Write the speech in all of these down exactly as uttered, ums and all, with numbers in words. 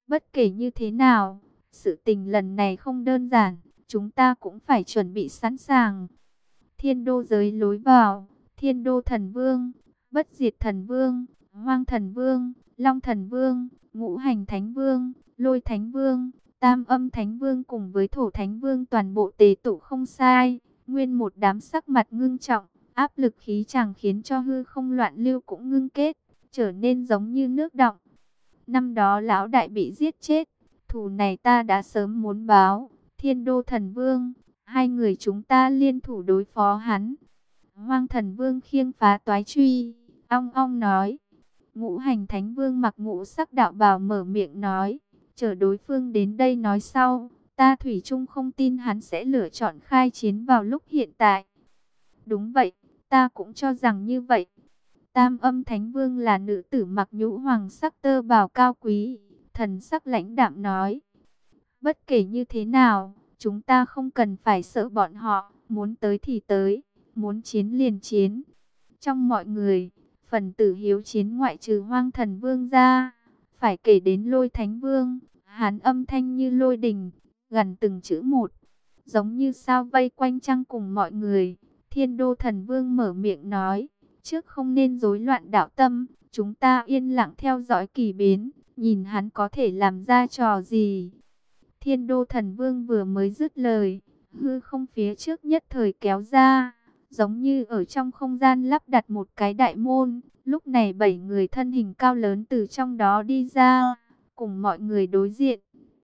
Bất kể như thế nào, sự tình lần này không đơn giản, chúng ta cũng phải chuẩn bị sẵn sàng. Thiên đô giới lối vào, Thiên đô thần vương, Bất diệt thần vương, Hoang thần vương, Long thần vương, Ngũ hành thánh vương, Lôi thánh vương, Tam âm thánh vương cùng với Thổ thánh vương toàn bộ tề tụ không sai. Nguyên một đám sắc mặt ngưng trọng, áp lực khí chàng khiến cho hư không loạn lưu cũng ngưng kết, trở nên giống như nước đọng. Năm đó lão đại bị giết chết, thù này ta đã sớm muốn báo. Thiên đô thần vương, hai người chúng ta liên thủ đối phó hắn. Hoang thần vương khiêng phá toái truy, ong ong nói. Ngũ hành thánh vương mặc ngũ sắc đạo bào mở miệng nói, chờ đối phương đến đây nói sau, ta thủy chung không tin hắn sẽ lựa chọn khai chiến vào lúc hiện tại. Đúng vậy, ta cũng cho rằng như vậy. Tam âm thánh vương là nữ tử mặc nhũ hoàng sắc tơ bào cao quý, thần sắc lãnh đạm nói. Bất kể như thế nào, chúng ta không cần phải sợ bọn họ, muốn tới thì tới, muốn chiến liền chiến. Trong mọi người, phần tử hiếu chiến ngoại trừ Hoang thần vương ra, phải kể đến Lôi thánh vương, hắn âm thanh như lôi đình, gần từng chữ một, giống như sao vây quanh trăng cùng mọi người. Thiên đô thần vương mở miệng nói, trước không nên rối loạn đạo tâm, chúng ta yên lặng theo dõi kỳ biến, nhìn hắn có thể làm ra trò gì. Thiên đô thần vương vừa mới dứt lời, hư không phía trước nhất thời kéo ra, giống như ở trong không gian lắp đặt một cái đại môn. Lúc này bảy người thân hình cao lớn từ trong đó đi ra, cùng mọi người đối diện.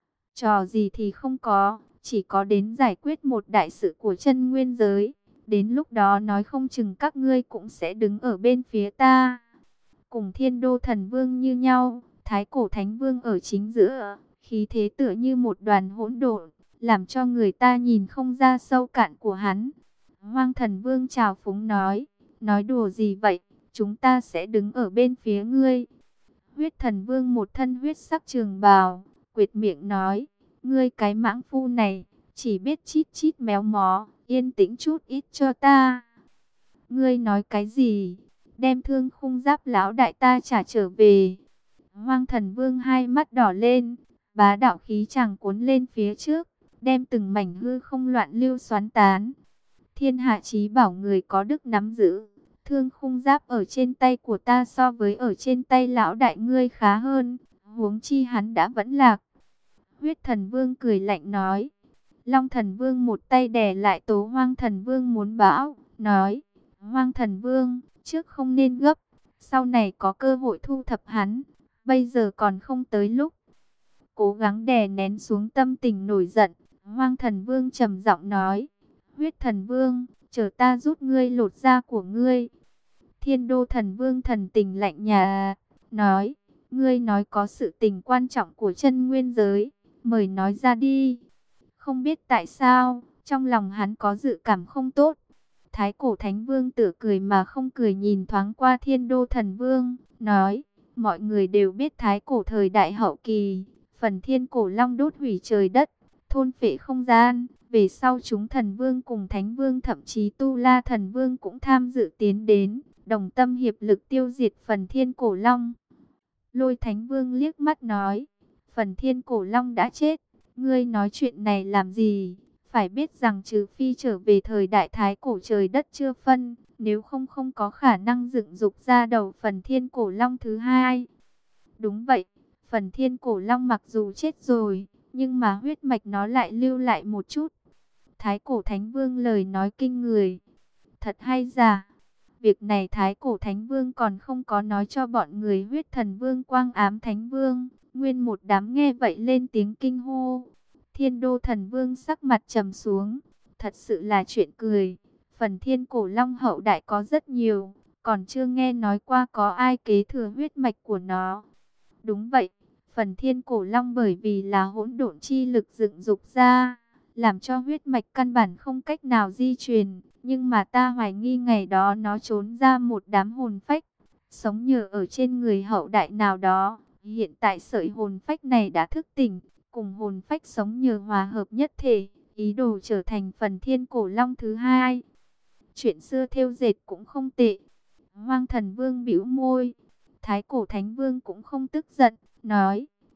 Trò gì thì không có, chỉ có đến giải quyết một đại sự của chân nguyên giới. Đến lúc đó nói không chừng các ngươi cũng sẽ đứng ở bên phía ta. Cùng thiên đô thần vương như nhau, thái cổ thánh vương ở chính giữa, khí thế tựa như một đoàn hỗn độn, làm cho người ta nhìn không ra sâu cạn của hắn. Hoang thần vương chào phúng nói, nói đùa gì vậy, chúng ta sẽ đứng ở bên phía ngươi. Huyết thần vương một thân huyết sắc trường bào, quệt miệng nói, ngươi cái mãng phu này, chỉ biết chít chít méo mó, yên tĩnh chút ít cho ta. Ngươi nói cái gì? Đem thương khung giáp lão đại ta trả trở về. Hoang thần vương hai mắt đỏ lên, bá đạo khí chàng cuốn lên phía trước, đem từng mảnh hư không loạn lưu xoắn tán. Thiên hạ chí bảo người có đức nắm giữ, thương khung giáp ở trên tay của ta so với ở trên tay lão đại ngươi khá hơn, huống chi hắn đã vẫn lạc. Huyết thần vương cười lạnh nói. Long thần vương một tay đè lại tố hoang thần vương muốn bão, nói, Hoang thần vương, trước không nên gấp, sau này có cơ hội thu thập hắn, bây giờ còn không tới lúc. Cố gắng đè nén xuống tâm tình nổi giận, Hoang thần vương trầm giọng nói, huyết thần vương, chờ ta rút ngươi lột da của ngươi. Thiên đô thần vương thần tình lạnh nhà, nói, ngươi nói có sự tình quan trọng của chân nguyên giới, mời nói ra đi. Không biết tại sao, trong lòng hắn có dự cảm không tốt. Thái cổ thánh vương tựa cười mà không cười nhìn thoáng qua thiên đô thần vương, nói, mọi người đều biết thái cổ thời đại hậu kỳ, phần thiên cổ long đốt hủy trời đất, thôn phệ không gian, về sau chúng thần vương cùng thánh vương thậm chí tu la thần vương cũng tham dự tiến đến, đồng tâm hiệp lực tiêu diệt phần thiên cổ long. Lôi thánh vương liếc mắt nói, phần thiên cổ long đã chết, ngươi nói chuyện này làm gì? Phải biết rằng trừ phi trở về thời đại thái cổ trời đất chưa phân, nếu không không có khả năng dựng dục ra đầu phần thiên cổ long thứ hai. Đúng vậy, phần thiên cổ long mặc dù chết rồi, nhưng mà huyết mạch nó lại lưu lại một chút. Thái cổ thánh vương lời nói kinh người. Thật hay giả? Việc này thái cổ thánh vương còn không có nói cho bọn người huyết thần vương quang ám thánh vương. Nguyên một đám nghe vậy lên tiếng kinh hô. Thiên đô thần vương sắc mặt trầm xuống. Thật sự là chuyện cười. Phần thiên cổ long hậu đại có rất nhiều. Còn chưa nghe nói qua có ai kế thừa huyết mạch của nó. Đúng vậy. Phần thiên cổ long bởi vì là hỗn độn chi lực dựng dục ra, làm cho huyết mạch căn bản không cách nào di truyền. Nhưng mà ta hoài nghi ngày đó nó trốn ra một đám hồn phách, sống nhờ ở trên người hậu đại nào đó. Hiện tại sợi hồn phách này đã thức tỉnh, cùng hồn phách sống nhờ hòa hợp nhất thể, ý đồ trở thành phần thiên cổ long thứ hai. Chuyện xưa thêu dệt cũng không tệ. Hoang thần vương bĩu môi. Thái cổ thánh vương cũng không tức giận, nói,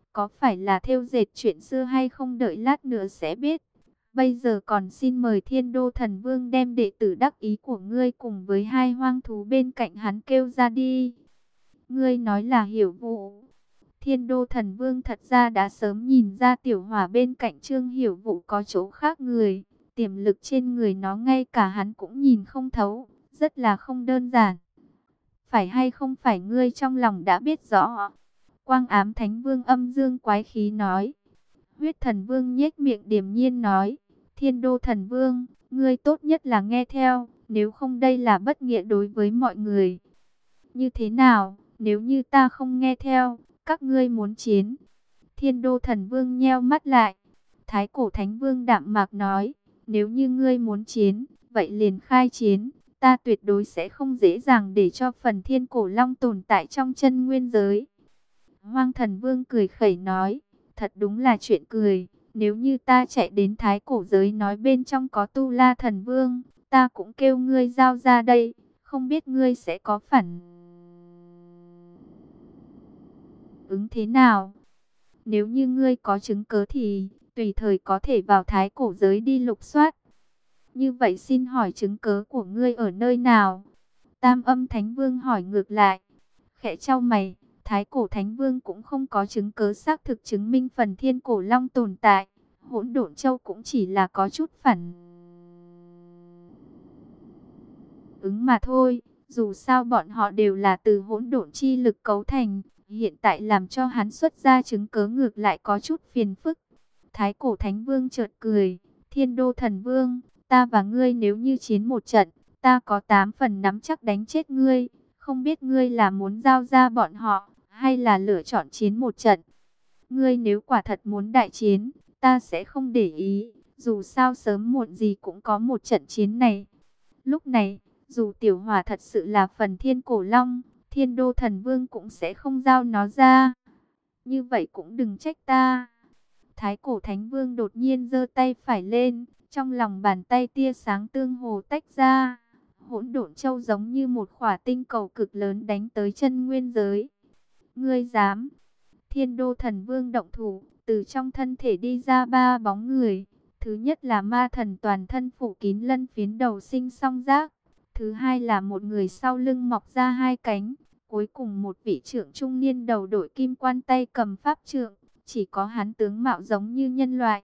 có phải là thêu dệt chuyện xưa hay không đợi lát nữa sẽ biết. Bây giờ còn xin mời Thiên Đô Thần Vương đem đệ tử đắc ý của ngươi cùng với hai hoang thú bên cạnh hắn kêu ra đi. Ngươi nói là Hiểu Vũ. Thiên Đô Thần Vương thật ra đã sớm nhìn ra tiểu hỏa bên cạnh Trương Hiểu Vũ có chỗ khác người. Tiềm lực trên người nó ngay cả hắn cũng nhìn không thấu, rất là không đơn giản. Phải hay không phải ngươi trong lòng đã biết rõ. Quang Ám Thánh Vương âm dương quái khí nói. Huyết Thần Vương nhếch miệng điềm nhiên nói. Thiên Đô Thần Vương, ngươi tốt nhất là nghe theo, nếu không đây là bất nghĩa đối với mọi người. Như thế nào, nếu như ta không nghe theo, các ngươi muốn chiến? Thiên Đô Thần Vương nheo mắt lại. Thái Cổ Thánh Vương đạm mạc nói. Nếu như ngươi muốn chiến, vậy liền khai chiến. Ta tuyệt đối sẽ không dễ dàng để cho phần Thiên Cổ Long tồn tại trong chân nguyên giới. Hoang Thần Vương cười khẩy nói. Thật đúng là chuyện cười. Nếu như ta chạy đến Thái Cổ giới nói bên trong có Tu La Thần Vương, ta cũng kêu ngươi giao ra đây. Không biết ngươi sẽ có phản ứng thế nào? Nếu như ngươi có chứng cớ thì tùy thời có thể vào Thái Cổ giới đi lục soát. Như vậy xin hỏi chứng cớ của ngươi ở nơi nào? Tam Âm Thánh Vương hỏi ngược lại. Khẽ chau mày, Thái Cổ Thánh Vương cũng không có chứng cớ xác thực chứng minh phần Thiên Cổ Long tồn tại. Hỗn Độn Châu cũng chỉ là có chút phản ứng mà thôi. Dù sao bọn họ đều là từ hỗn độn chi lực cấu thành. Hiện tại làm cho hắn xuất ra chứng cớ ngược lại có chút phiền phức. Thái Cổ Thánh Vương chợt cười. Thiên Đô Thần Vương, ta và ngươi nếu như chiến một trận, ta có tám phần nắm chắc đánh chết ngươi. Không biết ngươi là muốn giao ra bọn họ, hay là lựa chọn chiến một trận. Ngươi nếu quả thật muốn đại chiến, ta sẽ không để ý. Dù sao sớm muộn gì cũng có một trận chiến này. Lúc này, dù tiểu hỏa thật sự là phần Thiên Cổ Long, Thiên Đô Thần Vương cũng sẽ không giao nó ra. Như vậy cũng đừng trách ta. Thái Cổ Thánh Vương đột nhiên giơ tay phải lên, trong lòng bàn tay tia sáng tương hồ tách ra. Hỗn Độn Châu giống như một khỏa tinh cầu cực lớn đánh tới chân nguyên giới. Ngươi dám? Thiên Đô Thần Vương động thủ, từ trong thân thể đi ra ba bóng người. Thứ nhất là ma thần toàn thân phủ kín lân phiến đầu sinh song giác. Thứ hai là một người sau lưng mọc ra hai cánh. Cuối cùng một vị trưởng trung niên đầu đội kim quan tay cầm pháp trượng. Chỉ có hắn tướng mạo giống như nhân loại.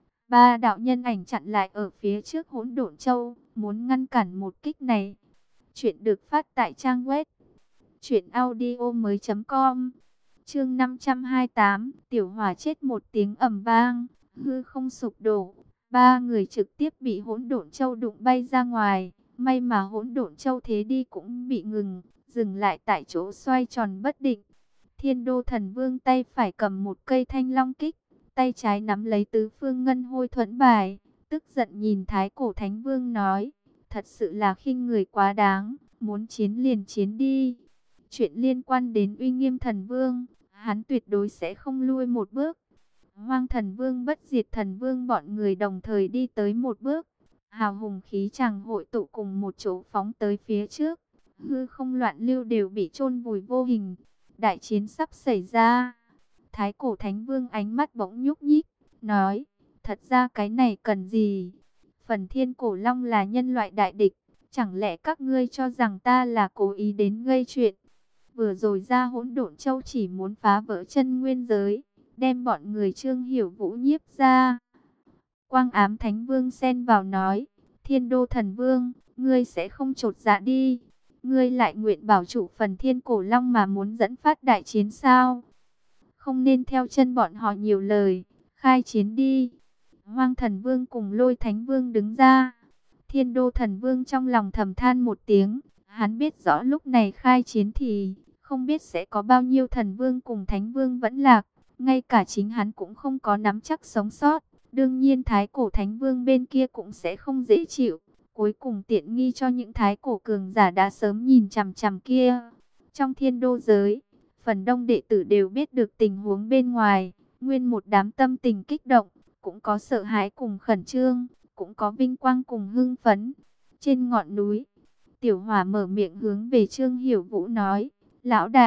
Ba đạo nhân ảnh chặn lại ở phía trước Hỗn Độn Châu, muốn ngăn cản một kích này. Chuyện được phát tại trang web truyện audio mới chấm com. Chương năm trăm hai mươi tám, tiểu hỏa chết một tiếng ầm vang, hư không sụp đổ. Ba người trực tiếp bị Hỗn Độn Châu đụng bay ra ngoài. May mà Hỗn Độn Châu thế đi cũng bị ngừng, dừng lại tại chỗ xoay tròn bất định. Thiên Đô Thần Vương tay phải cầm một cây thanh long kích, tay trái nắm lấy tứ phương ngân hôi thuẫn bài, tức giận nhìn Thái Cổ Thánh Vương nói, thật sự là khinh người quá đáng, muốn chiến liền chiến đi. Chuyện liên quan đến uy nghiêm thần vương, hắn tuyệt đối sẽ không lui một bước. Hoang Thần Vương, Bất Diệt Thần Vương bọn người đồng thời đi tới một bước, hào hùng khí chàng hội tụ cùng một chỗ phóng tới phía trước, hư không loạn lưu đều bị chôn vùi vô hình. Đại chiến sắp xảy ra. Thái Cổ Thánh Vương ánh mắt bỗng nhúc nhích, nói, thật ra cái này cần gì? Phần Thiên Cổ Long là nhân loại đại địch, chẳng lẽ các ngươi cho rằng ta là cố ý đến gây chuyện? Vừa rồi ra Hỗn Độn Châu chỉ muốn phá vỡ chân nguyên giới, đem bọn người Trương Hiểu Vũ nhiếp ra. Quang Ám Thánh Vương xen vào nói, Thiên Đô Thần Vương, ngươi sẽ không chột dạ đi. Ngươi lại nguyện bảo trụ phần Thiên Cổ Long mà muốn dẫn phát đại chiến sao? Không nên theo chân bọn họ nhiều lời, khai chiến đi. Hoang Thần Vương cùng Lôi Thánh Vương đứng ra. Thiên Đô Thần Vương trong lòng thầm than một tiếng, hắn biết rõ lúc này khai chiến thì không biết sẽ có bao nhiêu Thần Vương cùng Thánh Vương vẫn lạc, ngay cả chính hắn cũng không có nắm chắc sống sót. Đương nhiên Thái Cổ Thánh Vương bên kia cũng sẽ không dễ chịu. Cuối cùng tiện nghi cho những thái cổ cường giả đã sớm nhìn chằm chằm kia. Trong thiên đô giới, phần đông đệ tử đều biết được tình huống bên ngoài. Nguyên một đám tâm tình kích động, cũng có sợ hãi cùng khẩn trương, cũng có vinh quang cùng hưng phấn. Trên ngọn núi, tiểu hỏa mở miệng hướng về Trương Hiểu Vũ nói, lão đại,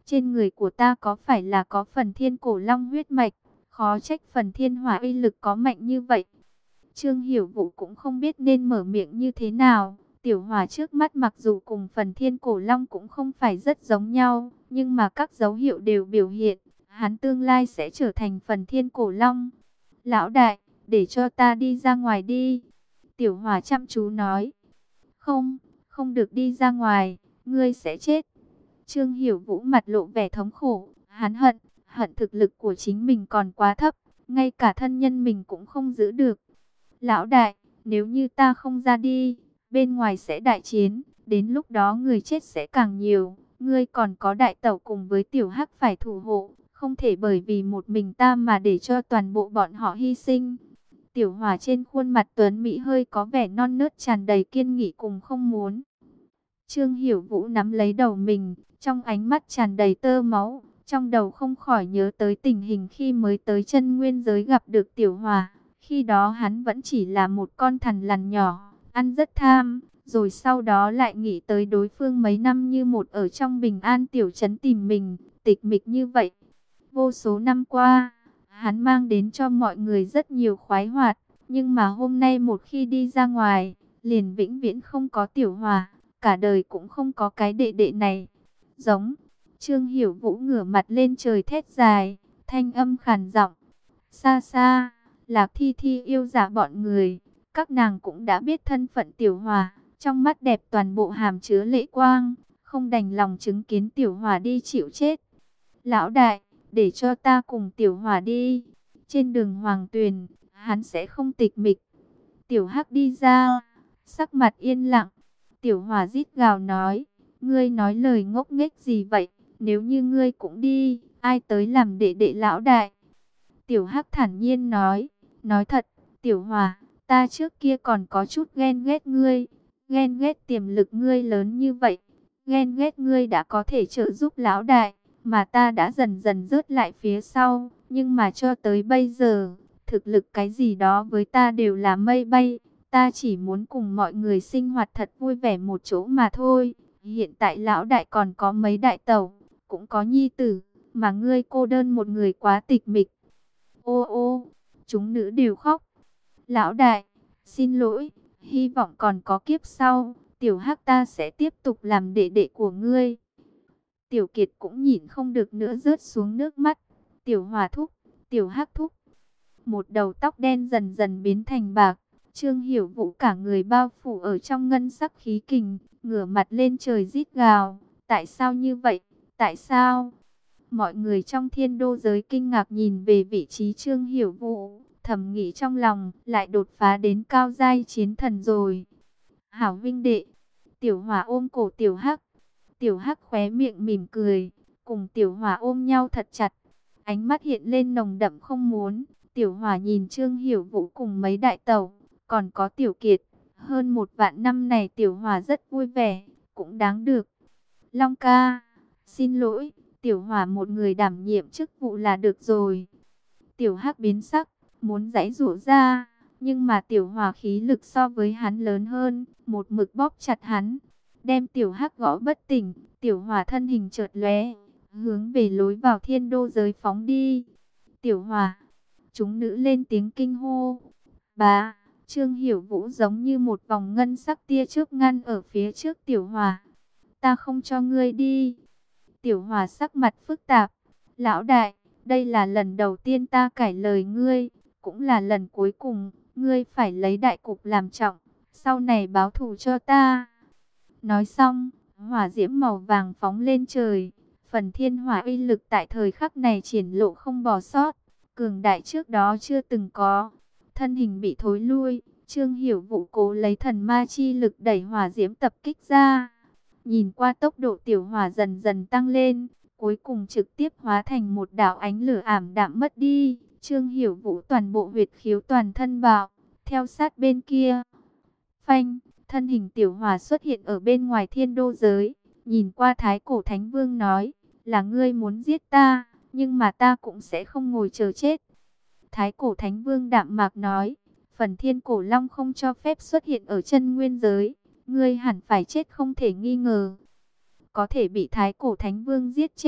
Trên người của ta có phải là có phần thiên cổ long huyết mạch, khó trách phần thiên hỏa uy lực có mạnh như vậy. Trương Hiểu Vũ cũng không biết nên mở miệng như thế nào. Tiểu hỏa trước mắt mặc dù cùng phần thiên cổ long cũng không phải rất giống nhau, nhưng mà các dấu hiệu đều biểu hiện, hắn tương lai sẽ trở thành phần thiên cổ long. Lão đại, để cho ta đi ra ngoài đi. Tiểu hỏa chăm chú nói. Không, không được đi ra ngoài, ngươi sẽ chết. Trương Hiểu Vũ mặt lộ vẻ thống khổ, hắn hận, hận thực lực của chính mình còn quá thấp, ngay cả thân nhân mình cũng không giữ được. Lão đại, nếu như ta không ra đi, bên ngoài sẽ đại chiến, đến lúc đó người chết sẽ càng nhiều, ngươi còn có đại tẩu cùng với tiểu hắc phải thủ hộ, không thể bởi vì một mình ta mà để cho toàn bộ bọn họ hy sinh. Tiểu hỏa trên khuôn mặt tuấn mỹ hơi có vẻ non nớt tràn đầy kiên nghị cùng không muốn. Trương Hiểu Vũ nắm lấy đầu mình, trong ánh mắt tràn đầy tơ máu, trong đầu không khỏi nhớ tới tình hình khi mới tới chân nguyên giới gặp được Tiểu Hòa. Khi đó hắn vẫn chỉ là một con thằn lằn nhỏ, ăn rất tham, rồi sau đó lại nghĩ tới đối phương mấy năm như một ở trong bình an tiểu trấn tìm mình, tịch mịch như vậy. Vô số năm qua, hắn mang đến cho mọi người rất nhiều khoái hoạt, nhưng mà hôm nay một khi đi ra ngoài, liền vĩnh viễn không có Tiểu Hòa, cả đời cũng không có cái đệ đệ này. Giống, Trương Hiểu Vũ ngửa mặt lên trời thét dài, thanh âm khàn giọng. Xa xa, Lạc Thi Thi yêu giả bọn người, các nàng cũng đã biết thân phận Tiểu Hòa, trong mắt đẹp toàn bộ hàm chứa lệ quang, không đành lòng chứng kiến Tiểu Hòa đi chịu chết. Lão đại, để cho ta cùng Tiểu Hòa đi, trên đường Hoàng Tuyền, hắn sẽ không tịch mịch. Tiểu Hắc đi ra, sắc mặt yên lặng. Tiểu Hòa rít gào nói, ngươi nói lời ngốc nghếch gì vậy, nếu như ngươi cũng đi, ai tới làm đệ đệ lão đại? Tiểu Hắc thản nhiên nói, nói thật, Tiểu Hòa, ta trước kia còn có chút ghen ghét ngươi, ghen ghét tiềm lực ngươi lớn như vậy, ghen ghét ngươi đã có thể trợ giúp lão đại, mà ta đã dần dần rớt lại phía sau, nhưng mà cho tới bây giờ, thực lực cái gì đó với ta đều là mây bay. Ta chỉ muốn cùng mọi người sinh hoạt thật vui vẻ một chỗ mà thôi. Hiện tại lão đại còn có mấy đại tẩu, cũng có nhi tử, mà ngươi cô đơn một người quá tịch mịch. Ô ô, chúng nữ đều khóc. Lão đại, xin lỗi, hy vọng còn có kiếp sau, Tiểu Hắc ta sẽ tiếp tục làm đệ đệ của ngươi. Tiểu Kiệt cũng nhìn không được nữa rớt xuống nước mắt. Tiểu Hòa thúc, Tiểu Hắc thúc. Một đầu tóc đen dần dần biến thành bạc. Trương Hiểu Vũ cả người bao phủ ở trong ngân sắc khí kình, ngửa mặt lên trời rít gào. Tại sao như vậy? Tại sao? Mọi người trong thiên đô giới kinh ngạc nhìn về vị trí Trương Hiểu Vũ, thầm nghĩ trong lòng, lại đột phá đến cao giai chiến thần rồi. Hảo vinh đệ, Tiểu Hòa ôm cổ Tiểu Hắc. Tiểu Hắc khóe miệng mỉm cười, cùng Tiểu Hòa ôm nhau thật chặt. Ánh mắt hiện lên nồng đậm không muốn. Tiểu Hòa nhìn Trương Hiểu Vũ cùng mấy đại tẩu, còn có Tiểu Kiệt. Hơn một vạn năm này Tiểu Hòa rất vui vẻ, cũng đáng được. Long ca, xin lỗi, Tiểu Hòa một người đảm nhiệm chức vụ là được rồi. Tiểu Hắc biến sắc, muốn giãy giụa ra, nhưng mà Tiểu Hòa khí lực so với hắn lớn hơn, một mực bóp chặt hắn, đem Tiểu Hắc gõ bất tỉnh. Tiểu Hòa thân hình chợt lóe, hướng về lối vào thiên đô giới phóng đi. Tiểu Hòa, chúng nữ lên tiếng kinh hô. Bá, Trương Hiểu Vũ giống như một vòng ngân sắc tia chớp ngăn ở phía trước Tiểu Hòa. Ta không cho ngươi đi. Tiểu Hòa sắc mặt phức tạp. Lão đại, đây là lần đầu tiên ta cải lời ngươi, cũng là lần cuối cùng, ngươi phải lấy đại cục làm trọng, sau này báo thù cho ta. Nói xong, hỏa diễm màu vàng phóng lên trời, phần thiên hỏa uy lực tại thời khắc này triển lộ không bỏ sót, cường đại trước đó chưa từng có. Thân hình bị thối lui, Trương Hiểu Vũ cố lấy thần ma chi lực đẩy hỏa diễm tập kích ra. Nhìn qua tốc độ Tiểu Hỏa dần dần tăng lên, cuối cùng trực tiếp hóa thành một đạo ánh lửa ảm đạm mất đi. Trương Hiểu Vũ toàn bộ huyệt khiếu toàn thân bạo, theo sát bên kia. Phanh, thân hình Tiểu Hỏa xuất hiện ở bên ngoài thiên đô giới, nhìn qua Thái Cổ Thánh Vương nói, là ngươi muốn giết ta, nhưng mà ta cũng sẽ không ngồi chờ chết. Thái Cổ Thánh Vương đạm mạc nói, phần thiên cổ long không cho phép xuất hiện ở chân nguyên giới, ngươi hẳn phải chết không thể nghi ngờ. Có thể bị Thái Cổ Thánh Vương giết chết,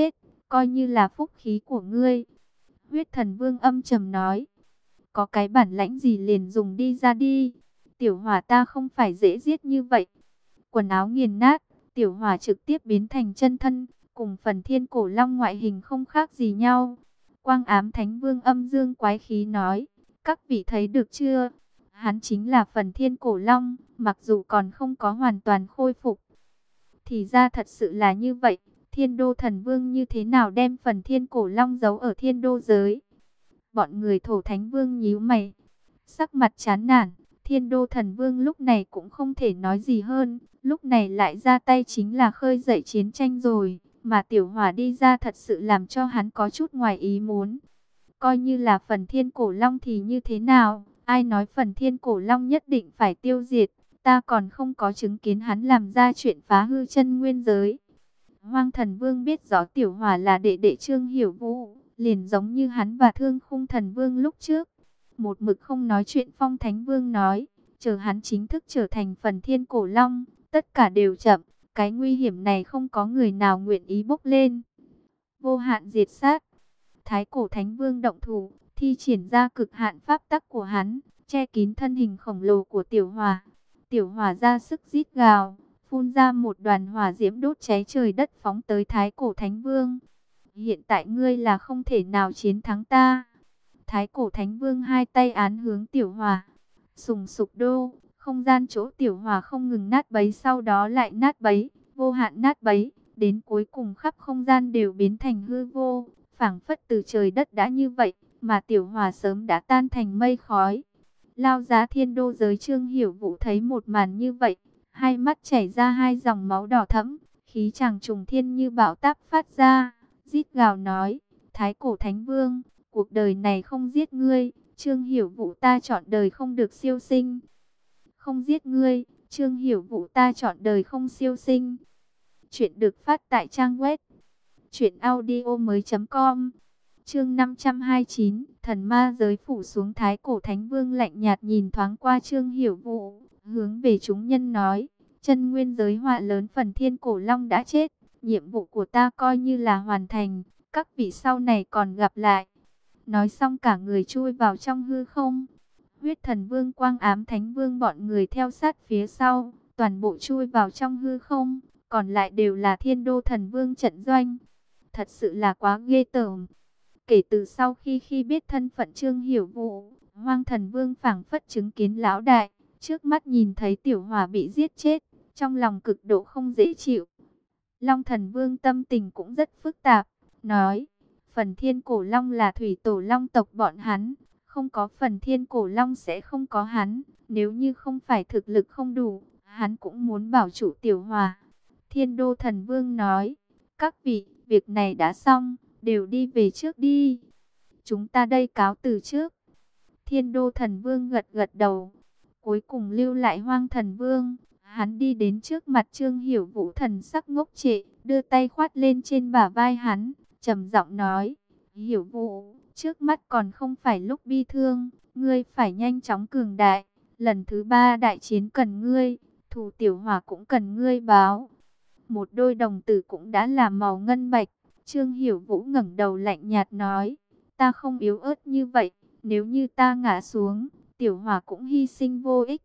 coi như là phúc khí của ngươi. Huyết Thần Vương âm trầm nói, có cái bản lãnh gì liền dùng đi ra đi. Tiểu hỏa ta không phải dễ giết như vậy. Quần áo nghiền nát, tiểu hỏa trực tiếp biến thành chân thân, cùng phần thiên cổ long ngoại hình không khác gì nhau. Quang Ám Thánh Vương âm dương quái khí nói, các vị thấy được chưa? Hắn chính là phần thiên cổ long, mặc dù còn không có hoàn toàn khôi phục. Thì ra thật sự là như vậy, Thiên Đô Thần Vương như thế nào đem phần thiên cổ long giấu ở thiên đô giới? Bọn người Thổ Thánh Vương nhíu mày, sắc mặt chán nản. Thiên Đô Thần Vương lúc này cũng không thể nói gì hơn, lúc này lại ra tay chính là khơi dậy chiến tranh rồi, mà tiểu hỏa đi ra thật sự làm cho hắn có chút ngoài ý muốn. Coi như là phần thiên cổ long thì như thế nào, ai nói phần thiên cổ long nhất định phải tiêu diệt, ta còn không có chứng kiến hắn làm ra chuyện phá hư chân nguyên giới. Hoang Thần Vương biết rõ tiểu hỏa là đệ đệ Trương Hiểu Vũ, liền giống như hắn và Thương Khung Thần Vương lúc trước. Một mực không nói chuyện Phong Thánh Vương nói, chờ hắn chính thức trở thành phần thiên cổ long, tất cả đều chậm, cái nguy hiểm này không có người nào nguyện ý bốc lên. Vô hạn diệt sát, Thái Cổ Thánh Vương động thủ, thi triển ra cực hạn pháp tắc của hắn, che kín thân hình khổng lồ của tiểu hỏa. Tiểu hỏa ra sức rít gào, phun ra một đoàn hỏa diễm đốt cháy trời đất phóng tới Thái Cổ Thánh Vương. Hiện tại ngươi là không thể nào chiến thắng ta. Thái Cổ Thánh Vương hai tay án hướng tiểu hỏa, sùng sục đô, không gian chỗ tiểu hỏa không ngừng nát bấy, sau đó lại nát bấy, vô hạn nát bấy, đến cuối cùng khắp không gian đều biến thành hư vô, phảng phất từ trời đất đã như vậy, mà tiểu hỏa sớm đã tan thành mây khói. Lao Giá thiên đô giới Trương Hiểu Vũ thấy một màn như vậy, hai mắt chảy ra hai dòng máu đỏ thẫm, khí chàng trùng thiên như bão táp phát ra, rít gào nói, Thái Cổ Thánh Vương, cuộc đời này không giết ngươi, Trương Hiểu Vũ ta chọn đời không được siêu sinh. Không giết ngươi, Trương Hiểu Vũ ta chọn đời không siêu sinh. Chuyện được phát tại trang web truyện audio mới chấm com. Chương năm trăm hai mươi chín, thần ma giới phủ xuống. Thái Cổ Thánh Vương lạnh nhạt nhìn thoáng qua Trương Hiểu Vũ, hướng về chúng nhân nói, chân nguyên giới họa lớn phần thiên cổ long đã chết, nhiệm vụ của ta coi như là hoàn thành, các vị sau này còn gặp lại. Nói xong cả người chui vào trong hư không. Huyết Thần Vương, Quang Ám Thánh Vương bọn người theo sát phía sau, toàn bộ chui vào trong hư không, còn lại đều là Thiên Đô Thần Vương trận doanh. Thật sự là quá ghê tởm. Kể từ sau khi khi biết thân phận Trương Hiểu Vũ, Hoang Thần Vương phảng phất chứng kiến lão đại, trước mắt nhìn thấy tiểu hỏa bị giết chết, trong lòng cực độ không dễ chịu. Long Thần Vương tâm tình cũng rất phức tạp, nói, phần thiên cổ long là thủy tổ long tộc bọn hắn, không có phần thiên cổ long sẽ không có hắn, nếu như không phải thực lực không đủ, hắn cũng muốn bảo trụ tiểu hỏa. Thiên Đô Thần Vương nói, các vị, việc này đã xong, đều đi về trước đi. Chúng ta đây cáo từ trước. Thiên Đô Thần Vương gật gật đầu, cuối cùng lưu lại Hoang Thần Vương. Hắn đi đến trước mặt Trương Hiểu Vũ, thần sắc ngốc trệ, đưa tay khoát lên trên bả vai hắn, trầm giọng nói, Hiểu Vũ, trước mắt còn không phải lúc bi thương, ngươi phải nhanh chóng cường đại, lần thứ ba đại chiến cần ngươi, thù tiểu hỏa cũng cần ngươi báo. Một đôi đồng tử cũng đã là màu ngân bạch. Trương Hiểu Vũ ngẩng đầu lạnh nhạt nói, ta không yếu ớt như vậy, nếu như ta ngã xuống, tiểu hỏa cũng hy sinh vô ích.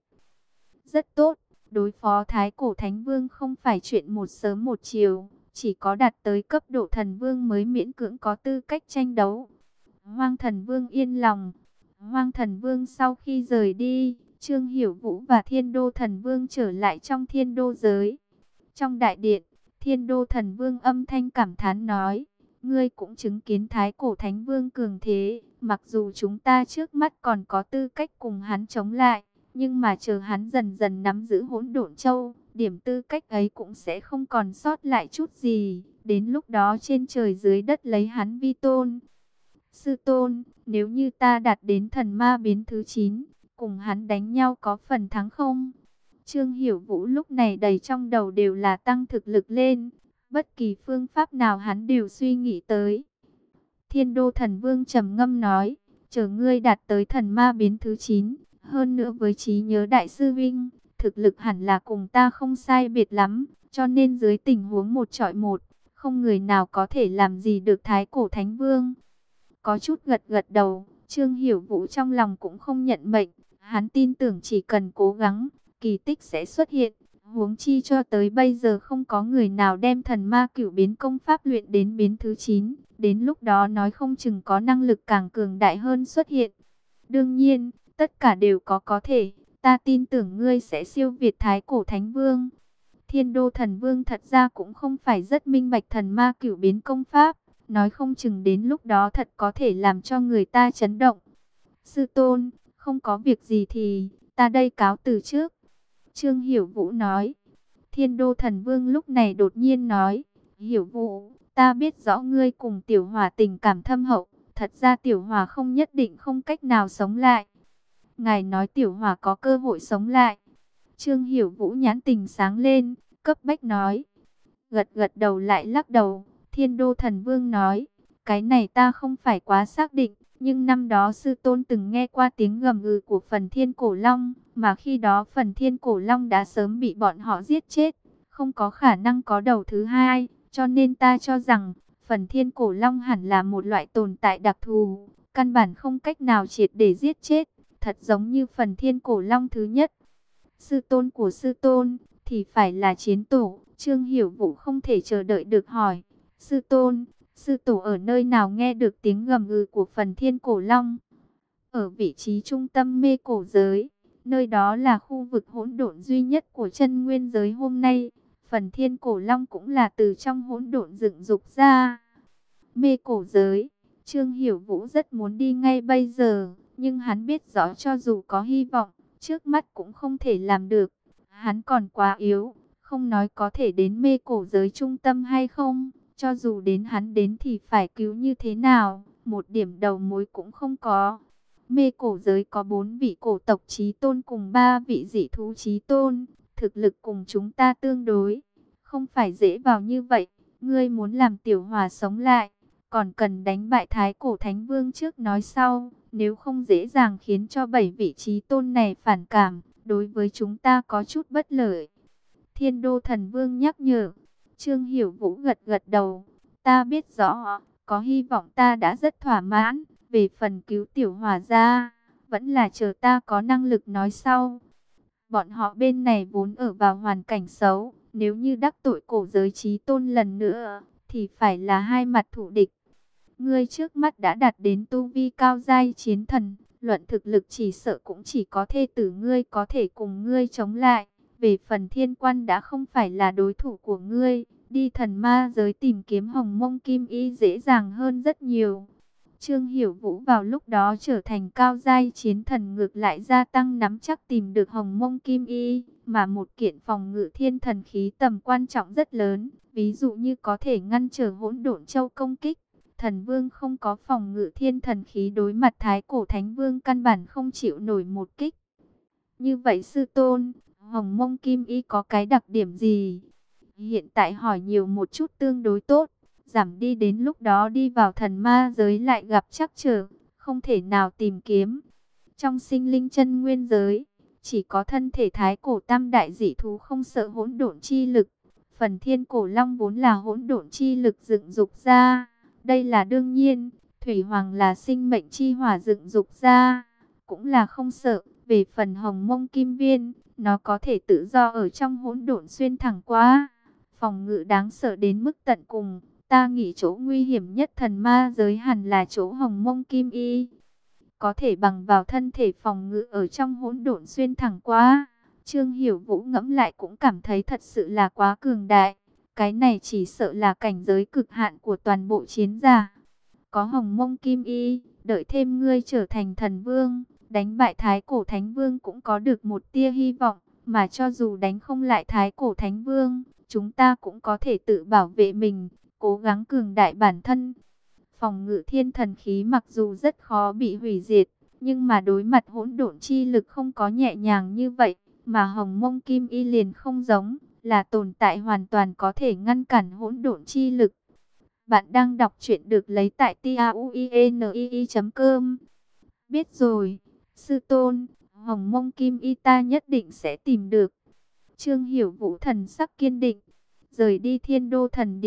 Rất tốt, đối phó Thái Cổ Thánh Vương không phải chuyện một sớm một chiều, chỉ có đạt tới cấp độ thần vương mới miễn cưỡng có tư cách tranh đấu. Hoang Thần Vương yên lòng. Hoang Thần Vương sau khi rời đi, Trương Hiểu Vũ và Thiên Đô Thần Vương trở lại trong thiên đô giới. Trong đại điện, Thiên Đô Thần Vương âm thanh cảm thán nói, ngươi cũng chứng kiến Thái Cổ Thánh Vương cường thế, mặc dù chúng ta trước mắt còn có tư cách cùng hắn chống lại, nhưng mà chờ hắn dần dần nắm giữ Hỗn Độn Châu, điểm tư cách ấy cũng sẽ không còn sót lại chút gì, đến lúc đó trên trời dưới đất lấy hắn vi tôn. Sư tôn, nếu như ta đạt đến thần ma biến thứ chín, cùng hắn đánh nhau có phần thắng không? Trương Hiểu Vũ lúc này đầy trong đầu đều là tăng thực lực lên, bất kỳ phương pháp nào hắn đều suy nghĩ tới. Thiên Đô Thần Vương trầm ngâm nói, chờ ngươi đạt tới thần ma biến thứ chín, hơn nữa với trí nhớ đại sư vinh, thực lực hẳn là cùng ta không sai biệt lắm, cho nên dưới tình huống một chọi một, không người nào có thể làm gì được Thái Cổ Thánh Vương. Có chút gật gật đầu, Trương Hiểu Vũ trong lòng cũng không nhận mệnh, hắn tin tưởng chỉ cần cố gắng, kỳ tích sẽ xuất hiện. Huống chi cho tới bây giờ không có người nào đem thần ma cửu biến công pháp luyện đến biến thứ chín, đến lúc đó nói không chừng có năng lực càng cường đại hơn xuất hiện. Đương nhiên, tất cả đều có có thể, ta tin tưởng ngươi sẽ siêu việt Thái Cổ Thánh Vương. Thiên Đô Thần Vương thật ra cũng không phải rất minh bạch thần ma cửu biến công pháp, nói không chừng đến lúc đó thật có thể làm cho người ta chấn động. Sư tôn, không có việc gì thì, ta đây cáo từ trước. Trương Hiểu Vũ nói. Thiên Đô Thần Vương lúc này đột nhiên nói, Hiểu Vũ, ta biết rõ ngươi cùng Tiểu Hỏa tình cảm thâm hậu, thật ra Tiểu Hỏa không nhất định không cách nào sống lại. Ngài nói Tiểu Hỏa có cơ hội sống lại. Trương Hiểu Vũ nhãn tình sáng lên, cấp bách nói. Gật gật đầu lại lắc đầu, Thiên Đô Thần Vương nói, cái này ta không phải quá xác định, nhưng năm đó sư tôn từng nghe qua tiếng gầm gừ của phần Thiên Cổ Long, mà khi đó phần Thiên Cổ Long đã sớm bị bọn họ giết chết, không có khả năng có đầu thứ hai, cho nên ta cho rằng phần Thiên Cổ Long hẳn là một loại tồn tại đặc thù, căn bản không cách nào triệt để giết chết, thật giống như phần Thiên Cổ Long thứ nhất. Sư tôn của sư tôn thì phải là chiến tổ. Trương Hiểu Vũ không thể chờ đợi được hỏi, sư tôn, sư tổ ở nơi nào nghe được tiếng gầm gừ của phần Thiên Cổ Long? Ở vị trí trung tâm mê cổ giới, nơi đó là khu vực hỗn độn duy nhất của chân nguyên giới hôm nay. Phần Thiên Cổ Long cũng là từ trong hỗn độn dựng dục ra. Mê cổ giới, Trương Hiểu Vũ rất muốn đi ngay bây giờ, nhưng hắn biết rõ cho dù có hy vọng, trước mắt cũng không thể làm được. Hắn còn quá yếu, không nói có thể đến mê cổ giới trung tâm hay không, cho dù đến hắn đến thì phải cứu như thế nào, một điểm đầu mối cũng không có. Mê cổ giới có bốn vị cổ tộc chí tôn cùng ba vị dị thú chí tôn, thực lực cùng chúng ta tương đối, không phải dễ vào như vậy. Ngươi muốn làm Tiểu Hỏa sống lại, còn cần đánh bại Thái Cổ Thánh Vương trước nói sau, nếu không dễ dàng khiến cho bảy vị chí tôn này phản cảm, đối với chúng ta có chút bất lợi. Thiên Đô Thần Vương nhắc nhở. Trương Hiểu Vũ gật gật đầu, ta biết rõ, có hy vọng ta đã rất thỏa mãn, về phần cứu Tiểu Hỏa ra, vẫn là chờ ta có năng lực nói sau. Bọn họ bên này vốn ở vào hoàn cảnh xấu, nếu như đắc tội cổ giới chí tôn lần nữa, thì phải là hai mặt thù địch. Ngươi trước mắt đã đạt đến tu vi cao giai chiến thần, luận thực lực chỉ sợ cũng chỉ có thê tử ngươi có thể cùng ngươi chống lại. Về phần Thiên Quan đã không phải là đối thủ của ngươi, đi thần ma giới tìm kiếm Hồng Mông Kim Y dễ dàng hơn rất nhiều. Trương Hiểu Vũ vào lúc đó trở thành cao giai chiến thần, ngược lại gia tăng nắm chắc tìm được Hồng Mông Kim Y, mà một kiện phòng ngự thiên thần khí tầm quan trọng rất lớn, ví dụ như có thể ngăn trở hỗn độn châu công kích. Thần Vương không có phòng ngự thiên thần khí, đối mặt Thái Cổ Thánh Vương căn bản không chịu nổi một kích. Như vậy sư tôn, Hồng Mông Kim Y có cái đặc điểm gì? Hiện tại hỏi nhiều một chút tương đối tốt, giảm đi đến lúc đó đi vào thần ma giới lại gặp trắc trở, không thể nào tìm kiếm. Trong sinh linh chân nguyên giới, chỉ có thân thể Thái Cổ tam đại dị thú không sợ hỗn độn chi lực. Phần Thiên Cổ Long vốn là hỗn độn chi lực dựng dục ra, đây là đương nhiên. Thủy Hoàng là sinh mệnh chi hỏa dựng dục ra, cũng là không sợ. Về phần Hồng Mông Kim Viên, nó có thể tự do ở trong hỗn độn xuyên thẳng qua, phòng ngự đáng sợ đến mức tận cùng. Ta nghĩ chỗ nguy hiểm nhất thần ma giới hẳn là chỗ Hồng Mông Kim Y, có thể bằng vào thân thể phòng ngự ở trong hỗn độn xuyên thẳng qua. Trương Hiểu Vũ ngẫm lại cũng cảm thấy thật sự là quá cường đại. Cái này chỉ sợ là cảnh giới cực hạn của toàn bộ chiến giả. Có Hồng Mông Kim Y, đợi thêm ngươi trở thành thần vương, đánh bại Thái Cổ Thánh Vương cũng có được một tia hy vọng. Mà cho dù đánh không lại Thái Cổ Thánh Vương, chúng ta cũng có thể tự bảo vệ mình, cố gắng cường đại bản thân. Phòng ngự thiên thần khí mặc dù rất khó bị hủy diệt, nhưng mà đối mặt hỗn độn chi lực không có nhẹ nhàng như vậy. Mà Hồng Mông Kim Y liền không giống, là tồn tại hoàn toàn có thể ngăn cản hỗn độn chi lực. Bạn đang đọc truyện được lấy tại tauinii chấm com. Biết rồi, sư tôn, Hồng Mông Kim Y ta nhất định sẽ tìm được. Trương Hiểu Vũ thần sắc kiên định, rời đi Thiên Đô Thần Điện.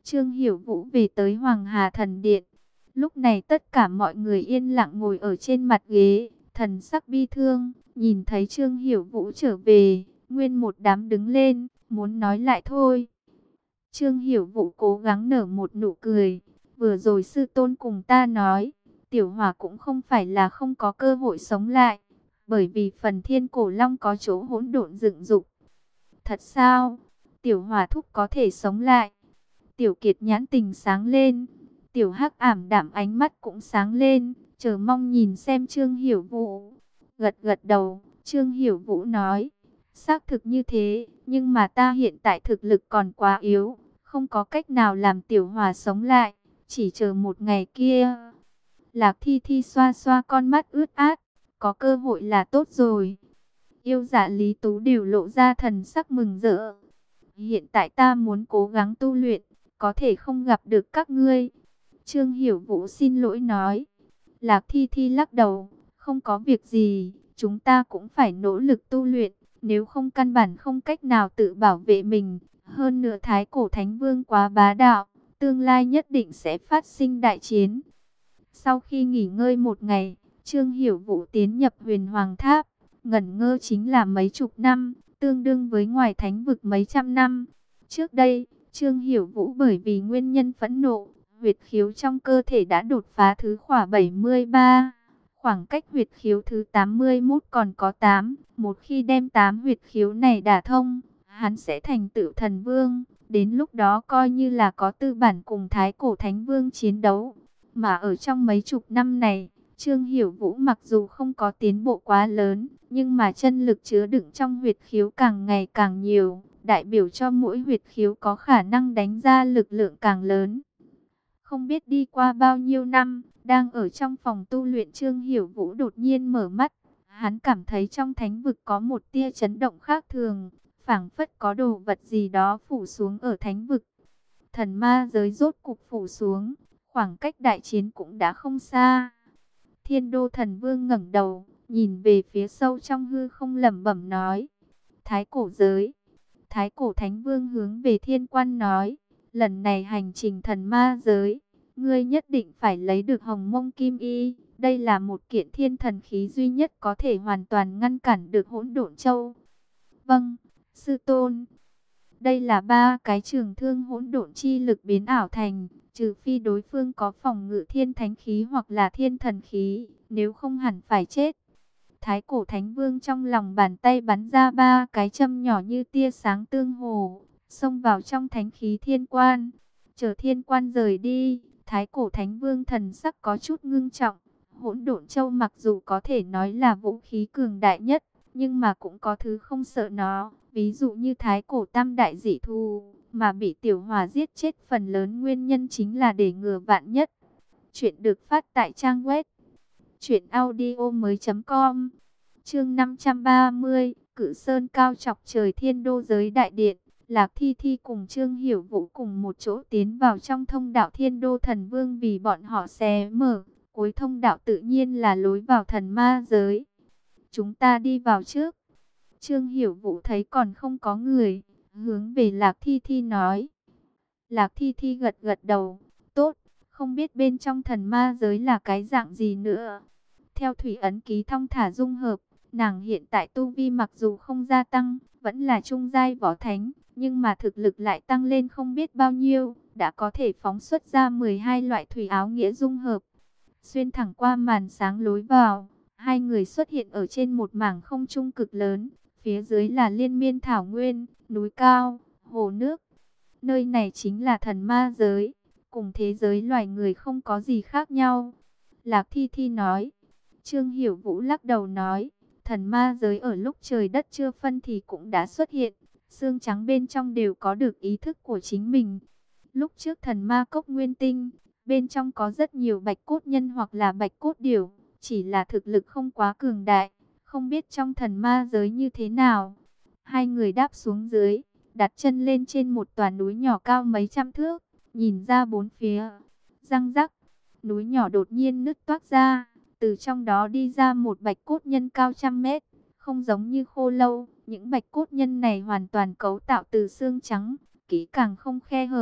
Trương Hiểu Vũ về tới Hoàng Hà Thần Điện. Lúc này tất cả mọi người yên lặng ngồi ở trên mặt ghế, thần sắc bi thương, nhìn thấy Trương Hiểu Vũ trở về, nguyên một đám đứng lên, muốn nói lại thôi. Trương Hiểu Vũ cố gắng nở một nụ cười, vừa rồi sư tôn cùng ta nói, Tiểu Hỏa cũng không phải là không có cơ hội sống lại, bởi vì phần thiên cổ long có chỗ hỗn độn dựng dục. Thật sao? Tiểu Hỏa thúc có thể sống lại? Tiểu Kiệt nhãn tình sáng lên, Tiểu Hắc ảm đạm ánh mắt cũng sáng lên, chờ mong nhìn xem Trương Hiểu Vũ. Gật gật đầu, Trương Hiểu Vũ nói, xác thực như thế, nhưng mà ta hiện tại thực lực còn quá yếu, không có cách nào làm Tiểu Hỏa sống lại, chỉ chờ một ngày kia. Lạc Thi Thi xoa xoa con mắt ướt át, có cơ hội là tốt rồi. Yêu Dạ Lý Tú đều lộ ra thần sắc mừng rỡ. Hiện tại ta muốn cố gắng tu luyện, có thể không gặp được các ngươi. Trương Hiểu Vũ xin lỗi nói. Lạc Thi Thi lắc đầu, không có việc gì, chúng ta cũng phải nỗ lực tu luyện, nếu không căn bản không cách nào tự bảo vệ mình. Hơn nữa Thái Cổ Thánh Vương quá bá đạo, tương lai nhất định sẽ phát sinh đại chiến. Sau khi nghỉ ngơi một ngày, Trương Hiểu Vũ tiến nhập Huyền Hoàng Tháp, ngẩn ngơ chính là mấy chục năm, tương đương với ngoài thánh vực mấy trăm năm. Trước đây, Trương Hiểu Vũ bởi vì nguyên nhân phẫn nộ, huyệt khiếu trong cơ thể đã đột phá thứ khỏa bảy mươi ba. Khoảng cách huyệt khiếu thứ tám mươi mốt còn có tám, một khi đem tám huyệt khiếu này đả thông, hắn sẽ thành tựu thần vương, đến lúc đó coi như là có tư bản cùng Thái Cổ Thánh Vương chiến đấu. Mà ở trong mấy chục năm này, Trương Hiểu Vũ mặc dù không có tiến bộ quá lớn, nhưng mà chân lực chứa đựng trong huyệt khiếu càng ngày càng nhiều, đại biểu cho mỗi huyệt khiếu có khả năng đánh ra lực lượng càng lớn. Không biết đi qua bao nhiêu năm, đang ở trong phòng tu luyện Trương Hiểu Vũ đột nhiên mở mắt. Hắn cảm thấy trong thánh vực có một tia chấn động khác thường, phảng phất có đồ vật gì đó phủ xuống ở thánh vực. Thần ma giới rốt cục phủ xuống, khoảng cách đại chiến cũng đã không xa. Thiên Đô Thần Vương ngẩng đầu, nhìn về phía sâu trong hư không lẩm bẩm nói. Thái cổ giới. Thái Cổ Thánh Vương hướng về Thiên Quan nói. Lần này hành trình thần ma giới, ngươi nhất định phải lấy được Hồng Mông Kim Y. Đây là một kiện thiên thần khí duy nhất có thể hoàn toàn ngăn cản được hỗn độn châu. Vâng, sư tôn. Đây là ba cái trường thương hỗn độn chi lực biến ảo thành, trừ phi đối phương có phòng ngự thiên thánh khí hoặc là thiên thần khí, nếu không hẳn phải chết. Thái Cổ Thánh Vương trong lòng bàn tay bắn ra ba cái châm nhỏ như tia sáng tương hồ, xông vào trong thánh khí thiên quan. Chờ thiên quan rời đi, Thái Cổ Thánh Vương thần sắc có chút ngưng trọng. Hỗn độn châu mặc dù có thể nói là vũ khí cường đại nhất, nhưng mà cũng có thứ không sợ nó. Ví dụ như Thái Cổ Tam Đại Dị Thú, mà bị Tiểu Hỏa giết chết phần lớn nguyên nhân chính là để ngừa vạn nhất. Chuyện được phát tại trang web truyện audio mới chấm com. Chương năm trăm ba mươi, Cự Sơn cao chọc trời Thiên Đô giới đại điện. Lạc Thi Thi cùng Trương Hiểu Vũ cùng một chỗ tiến vào trong thông đạo Thiên Đô Thần Vương vì bọn họ xé mở. Cuối thông đạo tự nhiên là lối vào thần ma giới. Chúng ta đi vào trước. Trương Hiểu Vũ thấy còn không có người, hướng về Lạc Thi Thi nói. Lạc Thi Thi gật gật đầu, tốt, không biết bên trong thần ma giới là cái dạng gì nữa. Theo thủy ấn ký thong thả dung hợp, nàng hiện tại tu vi mặc dù không gia tăng, vẫn là trung giai võ thánh, nhưng mà thực lực lại tăng lên không biết bao nhiêu, đã có thể phóng xuất ra mười hai loại thủy áo nghĩa dung hợp. Xuyên thẳng qua màn sáng lối vào, hai người xuất hiện ở trên một mảng không trung cực lớn. Phía dưới là liên miên thảo nguyên, núi cao, hồ nước. Nơi này chính là thần ma giới, cùng thế giới loài người không có gì khác nhau. Lạc Thi Thi nói. Trương Hiểu Vũ lắc đầu nói, thần ma giới ở lúc trời đất chưa phân thì cũng đã xuất hiện. Xương trắng bên trong đều có được ý thức của chính mình. Lúc trước thần ma cốc nguyên tinh, bên trong có rất nhiều bạch cốt nhân hoặc là bạch cốt điểu, chỉ là thực lực không quá cường đại. Không biết trong thần ma giới như thế nào. Hai người đáp xuống dưới, đặt chân lên trên một tòa núi nhỏ cao mấy trăm thước, nhìn ra bốn phía. Răng rắc, núi nhỏ đột nhiên nứt toác ra, từ trong đó đi ra một bạch cốt nhân cao trăm mét. Không giống như khô lâu, những bạch cốt nhân này hoàn toàn cấu tạo từ xương trắng, kỹ càng không khe hở,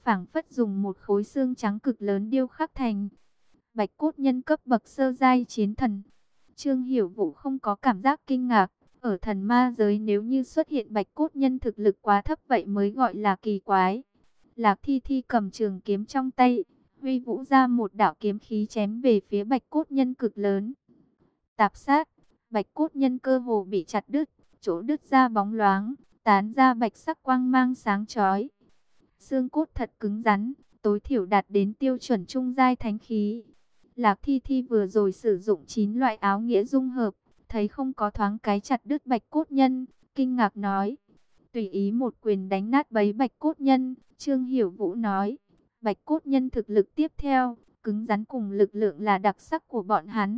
phảng phất dùng một khối xương trắng cực lớn điêu khắc thành. Bạch cốt nhân cấp bậc sơ giai chiến thần. Trương Hiểu Vũ không có cảm giác kinh ngạc. Ở thần ma giới nếu như xuất hiện bạch cốt nhân thực lực quá thấp vậy mới gọi là kỳ quái. Lạc Thi Thi cầm trường kiếm trong tay, huy vũ ra một đạo kiếm khí chém về phía bạch cốt nhân cực lớn. Tạp sát, bạch cốt nhân cơ hồ bị chặt đứt, chỗ đứt ra bóng loáng, tán ra bạch sắc quang mang sáng chói. Xương cốt thật cứng rắn, tối thiểu đạt đến tiêu chuẩn trung giai thánh khí. Lạc Thi Thi vừa rồi sử dụng chín loại áo nghĩa dung hợp, thấy không có thoáng cái chặt đứt bạch cốt nhân, kinh ngạc nói. Tùy ý một quyền đánh nát bấy bạch cốt nhân, Trương Hiểu Vũ nói. Bạch cốt nhân thực lực tiếp theo, cứng rắn cùng lực lượng là đặc sắc của bọn hắn.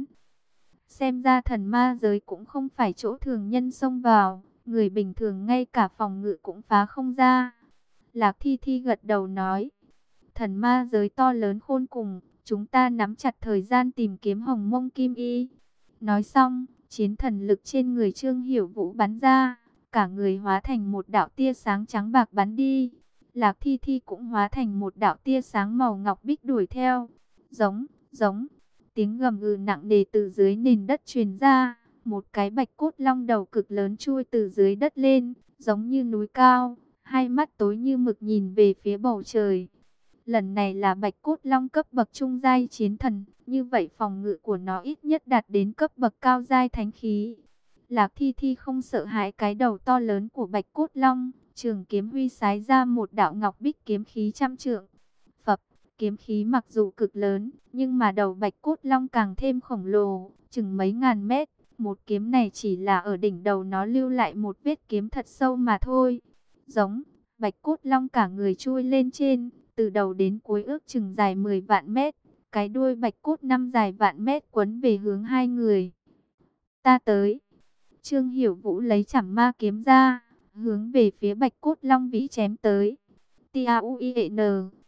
Xem ra thần ma giới cũng không phải chỗ thường nhân xông vào, người bình thường ngay cả phòng ngự cũng phá không ra. Lạc Thi Thi gật đầu nói. Thần ma giới to lớn khôn cùng, chúng ta nắm chặt thời gian tìm kiếm hồng mông kim y. Nói xong, chiến thần lực trên người Trương Hiểu Vũ bắn ra, cả người hóa thành một đạo tia sáng trắng bạc bắn đi. Lạc Thi Thi cũng hóa thành một đạo tia sáng màu ngọc bích đuổi theo. Giống, giống, tiếng gầm gừ nặng nề từ dưới nền đất truyền ra. Một cái bạch cốt long đầu cực lớn chui từ dưới đất lên, giống như núi cao, hai mắt tối như mực nhìn về phía bầu trời. Lần này là bạch cốt long cấp bậc trung giai chiến thần, như vậy phòng ngự của nó ít nhất đạt đến cấp bậc cao giai thánh khí. Lạc Thi Thi không sợ hãi cái đầu to lớn của bạch cốt long, trường kiếm huy sái ra một đạo ngọc bích kiếm khí trăm trượng. Phập, kiếm khí mặc dù cực lớn, nhưng mà đầu bạch cốt long càng thêm khổng lồ, chừng mấy ngàn mét. Một kiếm này chỉ là ở đỉnh đầu nó lưu lại một vết kiếm thật sâu mà thôi. Giống, bạch cốt long cả người chui lên trên, từ đầu đến cuối ước chừng dài mười vạn mét. Cái đuôi bạch cốt năm dài vạn mét quấn về hướng hai người. Ta tới. Trương Hiểu Vũ lấy chảm ma kiếm ra, hướng về phía bạch cốt long vĩ chém tới. T-A-U-I-E-N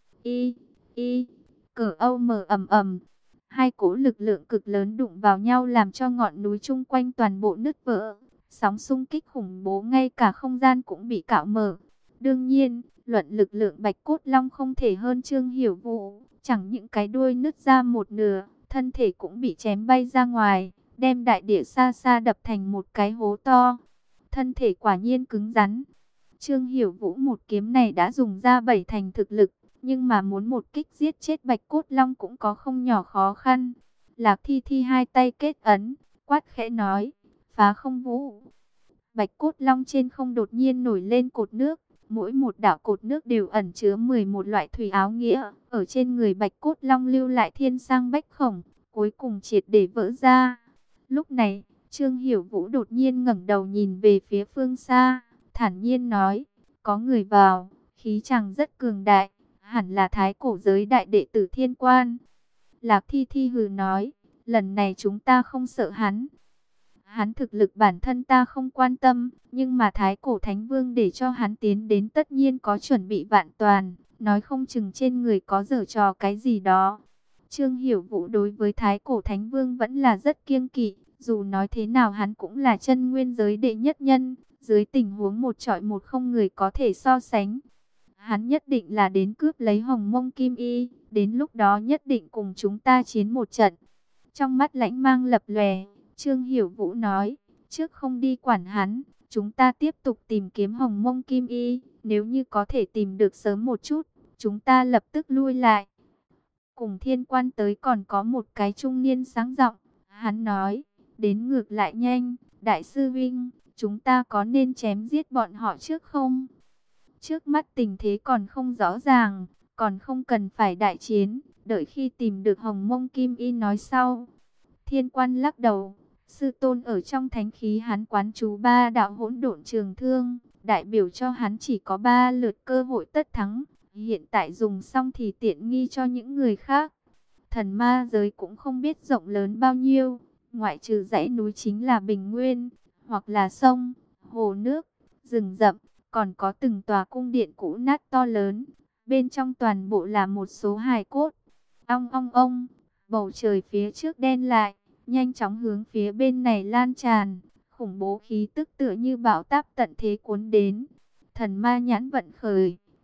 I I Cờ Âu mở ầm ầm. Hai cỗ lực lượng cực lớn đụng vào nhau làm cho ngọn núi chung quanh toàn bộ nứt vỡ. Sóng xung kích khủng bố ngay cả không gian cũng bị cạo mở. Đương nhiên, luận lực lượng bạch cốt long không thể hơn Trương Hiểu Vũ. Chẳng những cái đuôi nứt ra một nửa, thân thể cũng bị chém bay ra ngoài, đem đại địa xa xa đập thành một cái hố to. Thân thể quả nhiên cứng rắn. Trương Hiểu Vũ một kiếm này đã dùng ra bảy thành thực lực, nhưng mà muốn một kích giết chết bạch cốt long cũng có không nhỏ khó khăn. Lạc Thi Thi hai tay kết ấn, quát khẽ nói, phá không vũ. Bạch cốt long trên không đột nhiên nổi lên cột nước, mỗi một đạo cột nước đều ẩn chứa mười một loại thủy áo nghĩa, ở trên người bạch cốt long lưu lại thiên sang bách khổng, cuối cùng triệt để vỡ ra. Lúc này, Trương Hiểu Vũ đột nhiên ngẩng đầu nhìn về phía phương xa, thản nhiên nói, có người vào, khí chàng rất cường đại, hẳn là thái cổ giới đại đệ tử Thiên Quan. Lạc Thi Thi hừ nói, lần này chúng ta không sợ hắn. Hắn thực lực bản thân ta không quan tâm, nhưng mà thái cổ thánh vương để cho hắn tiến đến tất nhiên có chuẩn bị vạn toàn, nói không chừng trên người có giở trò cái gì đó. Trương Hiểu Vũ đối với thái cổ thánh vương vẫn là rất kiêng kỵ, dù nói thế nào hắn cũng là chân nguyên giới đệ nhất nhân, dưới tình huống một chọi một không người có thể so sánh. Hắn nhất định là đến cướp lấy hồng mông kim y, đến lúc đó nhất định cùng chúng ta chiến một trận. Trong mắt lãnh mang lập lòe, Trương Hiểu Vũ nói, trước không đi quản hắn, chúng ta tiếp tục tìm kiếm hồng mông kim y, nếu như có thể tìm được sớm một chút, chúng ta lập tức lui lại. Cùng Thiên Quan tới còn có một cái trung niên sáng giọng, hắn nói, đến ngược lại nhanh, đại sư vinh, chúng ta có nên chém giết bọn họ trước không? Trước mắt tình thế còn không rõ ràng, còn không cần phải đại chiến, đợi khi tìm được hồng mông kim y nói sau. Thiên Quan lắc đầu, sư tôn ở trong thánh khí hắn quán chú ba đạo hỗn độn trường thương, đại biểu cho hắn chỉ có ba lượt cơ hội tất thắng, hiện tại dùng xong thì tiện nghi cho những người khác. Thần ma giới cũng không biết rộng lớn bao nhiêu, ngoại trừ dãy núi chính là bình nguyên, hoặc là sông, hồ nước, rừng rậm, còn có từng tòa cung điện cũ nát to lớn, bên trong toàn bộ là một số hài cốt. Ong ong ong, bầu trời phía trước đen lại, nhanh chóng hướng phía bên này lan tràn, khủng bố khí tức tựa như bão táp tận thế cuốn đến. Thần ma nhãn vận khởi,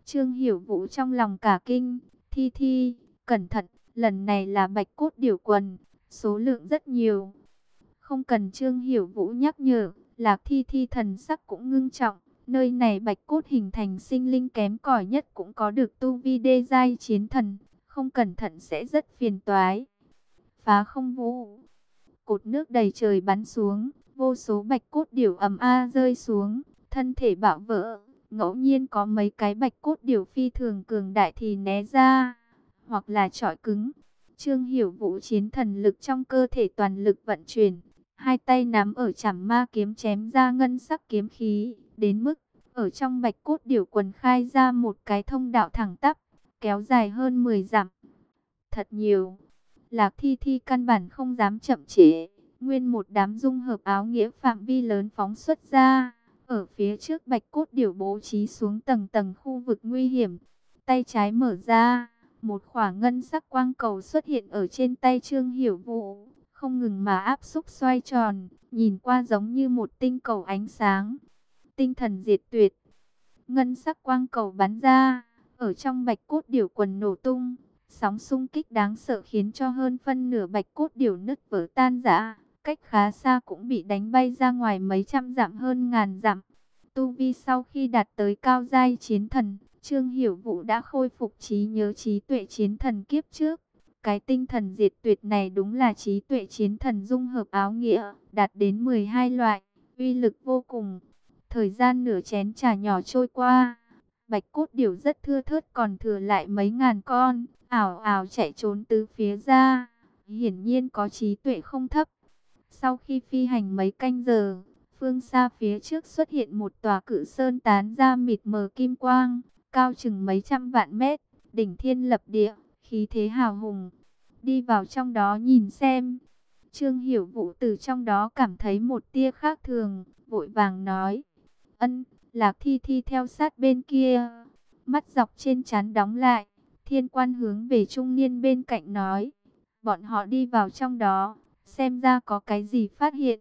Trương Hiểu Vũ trong lòng cả kinh, Thi Thi, cẩn thận, lần này là bạch cốt điểu quần, số lượng rất nhiều. Không cần Trương Hiểu Vũ nhắc nhở, Lạc Thi Thi thần sắc cũng ngưng trọng, nơi này bạch cốt hình thành sinh linh kém cỏi nhất cũng có được tu vi đê giai chiến thần, không cẩn thận sẽ rất phiền toái. Phá không vũ, cột nước đầy trời bắn xuống, vô số bạch cốt điểu ầm a rơi xuống, thân thể bạo vỡ. Ngẫu nhiên có mấy cái bạch cốt điểu phi thường cường đại thì né ra, hoặc là chọi cứng. Trương Hiểu Vũ chiến thần lực trong cơ thể toàn lực vận chuyển, hai tay nắm ở chảm ma kiếm chém ra ngân sắc kiếm khí, đến mức ở trong bạch cốt điểu quần khai ra một cái thông đạo thẳng tắp, kéo dài hơn mười dặm. Thật nhiều. Lạc Thi Thi căn bản không dám chậm trễ, nguyên một đám dung hợp áo nghĩa phạm vi lớn phóng xuất ra. Ở phía trước bạch cốt điểu bố trí xuống tầng tầng khu vực nguy hiểm. Tay trái mở ra, một khỏa ngân sắc quang cầu xuất hiện ở trên tay Trương Hiểu Vũ, không ngừng mà áp xúc xoay tròn, nhìn qua giống như một tinh cầu ánh sáng. Tinh thần diệt tuyệt. Ngân sắc quang cầu bắn ra, ở trong bạch cốt điểu quần nổ tung, sóng xung kích đáng sợ khiến cho hơn phân nửa bạch cốt điểu nứt vỡ tan rã. Cách khá xa cũng bị đánh bay ra ngoài mấy trăm dặm hơn ngàn dặm. Tu vi sau khi đạt tới cao giai chiến thần, Trương Hiểu Vũ đã khôi phục trí nhớ trí tuệ chiến thần kiếp trước. Cái tinh thần diệt tuyệt này đúng là trí tuệ chiến thần dung hợp áo nghĩa, đạt đến mười hai loại, uy lực vô cùng. Thời gian nửa chén trà nhỏ trôi qua, bạch cốt điểu rất thưa thớt còn thừa lại mấy ngàn con, ảo ảo chạy trốn từ phía ra, hiển nhiên có trí tuệ không thấp. Sau khi phi hành mấy canh giờ, phương xa phía trước xuất hiện một tòa cự sơn tán ra mịt mờ kim quang, cao chừng mấy trăm vạn mét, đỉnh thiên lập địa, khí thế hào hùng. Đi vào trong đó nhìn xem. Trương Hiểu Vũ từ trong đó cảm thấy một tia khác thường, vội vàng nói. Ân, Lạc Thi Thi theo sát bên kia. Mắt dọc trên trán đóng lại, Thiên Quan hướng về trung niên bên cạnh nói. Bọn họ đi vào trong đó, xem ra có cái gì phát hiện.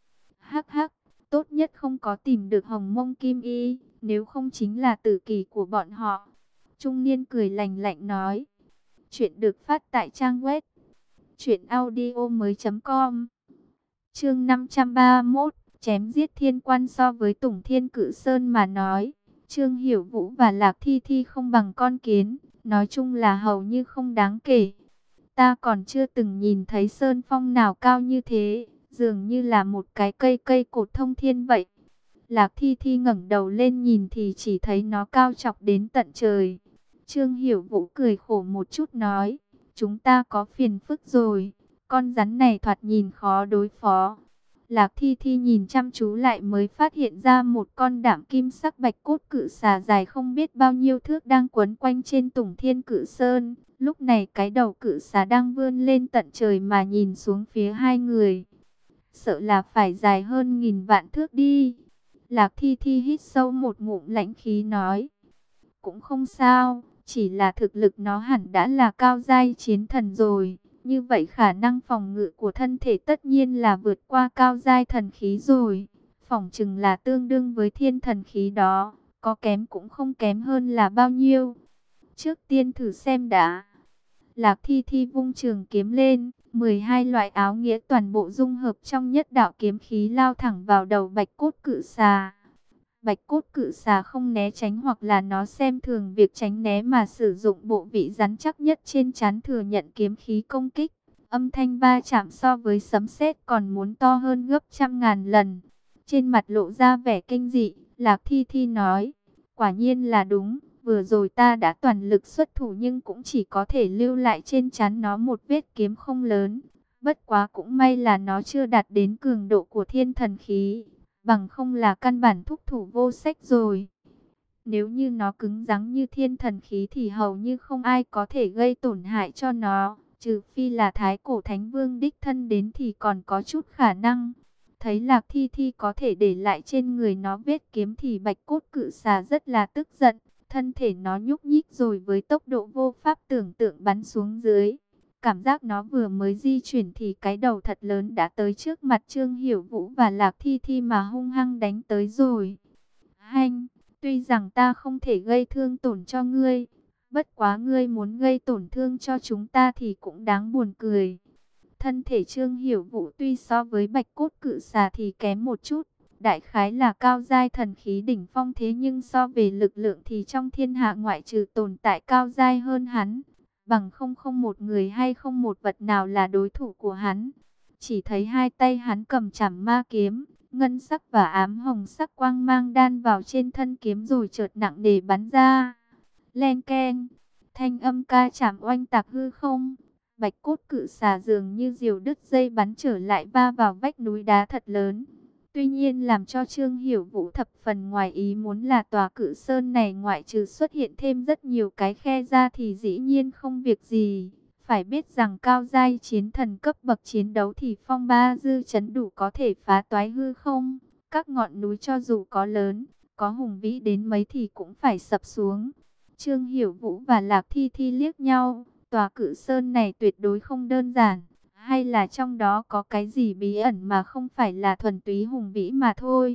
Hắc hắc, tốt nhất không có tìm được Hồng Mông Kim Y, nếu không chính là tử kỳ của bọn họ. Trung niên cười lành lạnh nói. Chuyện được phát tại trang web truyện audio mới chấm com. Chương năm trăm ba mươi mốt, chém giết Thiên Quan. So với Tùng Thiên Cự Sơn mà nói, Trương Hiểu Vũ và Lạc Thi Thi không bằng con kiến, nói chung là hầu như không đáng kể. Ta còn chưa từng nhìn thấy sơn phong nào cao như thế, dường như là một cái cây cây cột thông thiên vậy. Lạc Thi Thi ngẩng đầu lên nhìn thì chỉ thấy nó cao chọc đến tận trời. Trương Hiểu Vũ cười khổ một chút nói, chúng ta có phiền phức rồi, con rắn này thoạt nhìn khó đối phó. Lạc Thi Thi nhìn chăm chú lại mới phát hiện ra một con đảm kim sắc bạch cốt cự xà dài không biết bao nhiêu thước đang quấn quanh trên Tùng Thiên Cự Sơn. Lúc này cái đầu cự xà đang vươn lên tận trời mà nhìn xuống phía hai người. Sợ là phải dài hơn nghìn vạn thước đi. Lạc Thi Thi hít sâu một ngụm lãnh khí nói. Cũng không sao, chỉ là thực lực nó hẳn đã là cao giai chiến thần rồi. Như vậy khả năng phòng ngự của thân thể tất nhiên là vượt qua cao giai thần khí rồi. Phỏng chừng là tương đương với thiên thần khí đó, có kém cũng không kém hơn là bao nhiêu. Trước tiên thử xem đã. Lạc Thi Thi vung trường kiếm lên, mười hai loại áo nghĩa toàn bộ dung hợp trong nhất đạo kiếm khí lao thẳng vào đầu bạch cốt cự xà. Bạch cốt cự xà không né tránh hoặc là nó xem thường việc tránh né mà sử dụng bộ vị rắn chắc nhất trên trán thừa nhận kiếm khí công kích. Âm thanh va chạm so với sấm sét còn muốn to hơn gấp trăm ngàn lần. Trên mặt lộ ra vẻ kinh dị, Lạc Thi Thi nói, quả nhiên là đúng. Vừa rồi ta đã toàn lực xuất thủ nhưng cũng chỉ có thể lưu lại trên trán nó một vết kiếm không lớn. Bất quá cũng may là nó chưa đạt đến cường độ của thiên thần khí, bằng không là căn bản thúc thủ vô sách rồi. Nếu như nó cứng rắn như thiên thần khí thì hầu như không ai có thể gây tổn hại cho nó, trừ phi là Thái Cổ Thánh Vương đích thân đến thì còn có chút khả năng. Thấy Lạc Thi Thi có thể để lại trên người nó vết kiếm thì bạch cốt cự xà rất là tức giận. Thân thể nó nhúc nhích rồi với tốc độ vô pháp tưởng tượng bắn xuống dưới. Cảm giác nó vừa mới di chuyển thì cái đầu thật lớn đã tới trước mặt Trương Hiểu Vũ và Lạc Thi Thi mà hung hăng đánh tới rồi. Hanh, Tuy rằng ta không thể gây thương tổn cho ngươi, bất quá ngươi muốn gây tổn thương cho chúng ta thì cũng đáng buồn cười. Thân thể Trương Hiểu Vũ tuy so với bạch cốt cự xà thì kém một chút, đại khái là cao giai thần khí đỉnh phong, thế nhưng so về lực lượng thì trong thiên hạ ngoại trừ tồn tại cao giai hơn hắn, bằng không không một người hay không một vật nào là đối thủ của hắn. Chỉ thấy hai tay hắn cầm chảm ma kiếm, ngân sắc và ám hồng sắc quang mang đan vào trên thân kiếm rồi chợt nặng nề bắn ra. Len keng, thanh âm ca chạm oanh tạc hư không. Bạch cốt cự xà dường như diều đứt dây bắn trở lại va vào vách núi đá thật lớn. Tuy nhiên làm cho Trương Hiểu Vũ thập phần ngoài ý muốn là tòa cự sơn này ngoại trừ xuất hiện thêm rất nhiều cái khe ra thì dĩ nhiên không việc gì. Phải biết rằng cao giai chiến thần cấp bậc chiến đấu thì phong ba dư chấn đủ có thể phá toái hư không. Các ngọn núi cho dù có lớn, có hùng vĩ đến mấy thì cũng phải sập xuống. Trương Hiểu Vũ và Lạc Thi Thi liếc nhau, tòa cự sơn này tuyệt đối không đơn giản. Hay là trong đó có cái gì bí ẩn mà không phải là thuần túy hùng vĩ mà thôi.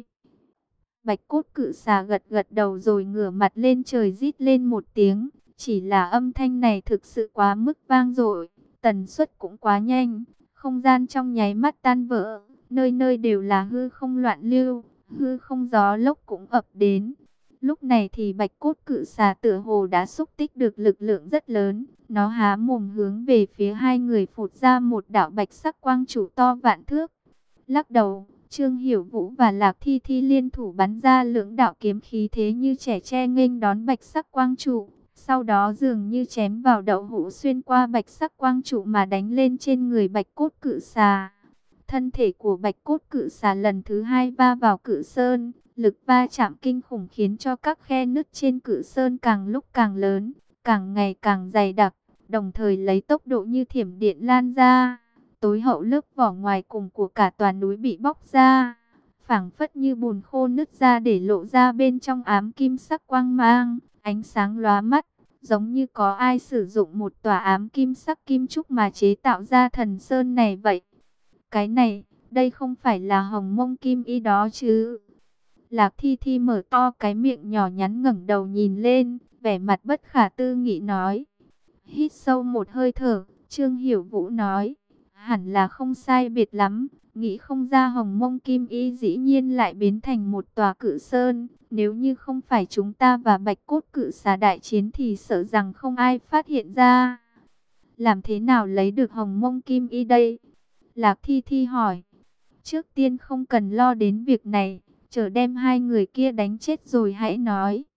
Bạch cốt cự xà gật gật đầu rồi ngửa mặt lên trời rít lên một tiếng. Chỉ là âm thanh này thực sự quá mức vang dội, tần suất cũng quá nhanh. Không gian trong nháy mắt tan vỡ, nơi nơi đều là hư không loạn lưu, hư không gió lốc cũng ập đến. Lúc này thì bạch cốt cự xà tựa hồ đã xúc tích được lực lượng rất lớn. Nó há mồm hướng về phía hai người phụt ra một đạo bạch sắc quang trụ to vạn thước. Lắc đầu, Trương Hiểu Vũ và Lạc Thi Thi liên thủ bắn ra lưỡng đạo kiếm khí thế như trẻ tre nghênh đón bạch sắc quang trụ. Sau đó dường như chém vào đậu hũ xuyên qua bạch sắc quang trụ mà đánh lên trên người bạch cốt cự xà. Thân thể của bạch cốt cự xà lần thứ hai va vào cự sơn. Lực va chạm kinh khủng khiến cho các khe nứt trên cự sơn càng lúc càng lớn, càng ngày càng dày đặc, đồng thời lấy tốc độ như thiểm điện lan ra. Tối hậu lớp vỏ ngoài cùng của cả tòa núi bị bóc ra, phảng phất như bùn khô nứt ra để lộ ra bên trong ám kim sắc quang mang, ánh sáng lóa mắt, giống như có ai sử dụng một tòa ám kim sắc kim trúc mà chế tạo ra thần sơn này vậy. Cái này, đây không phải là hồng mông kim y đó chứ? Lạc Thi Thi mở to cái miệng nhỏ nhắn ngẩng đầu nhìn lên, vẻ mặt bất khả tư nghị nói. Hít sâu một hơi thở, Trương Hiểu Vũ nói, hẳn là không sai biệt lắm, nghĩ không ra hồng mông kim y dĩ nhiên lại biến thành một tòa cự sơn. Nếu như không phải chúng ta và bạch cốt cự xà đại chiến thì sợ rằng không ai phát hiện ra. Làm thế nào lấy được hồng mông kim y đây? Lạc Thi Thi hỏi. Trước tiên không cần lo đến việc này, chờ đem hai người kia đánh chết rồi hãy nói.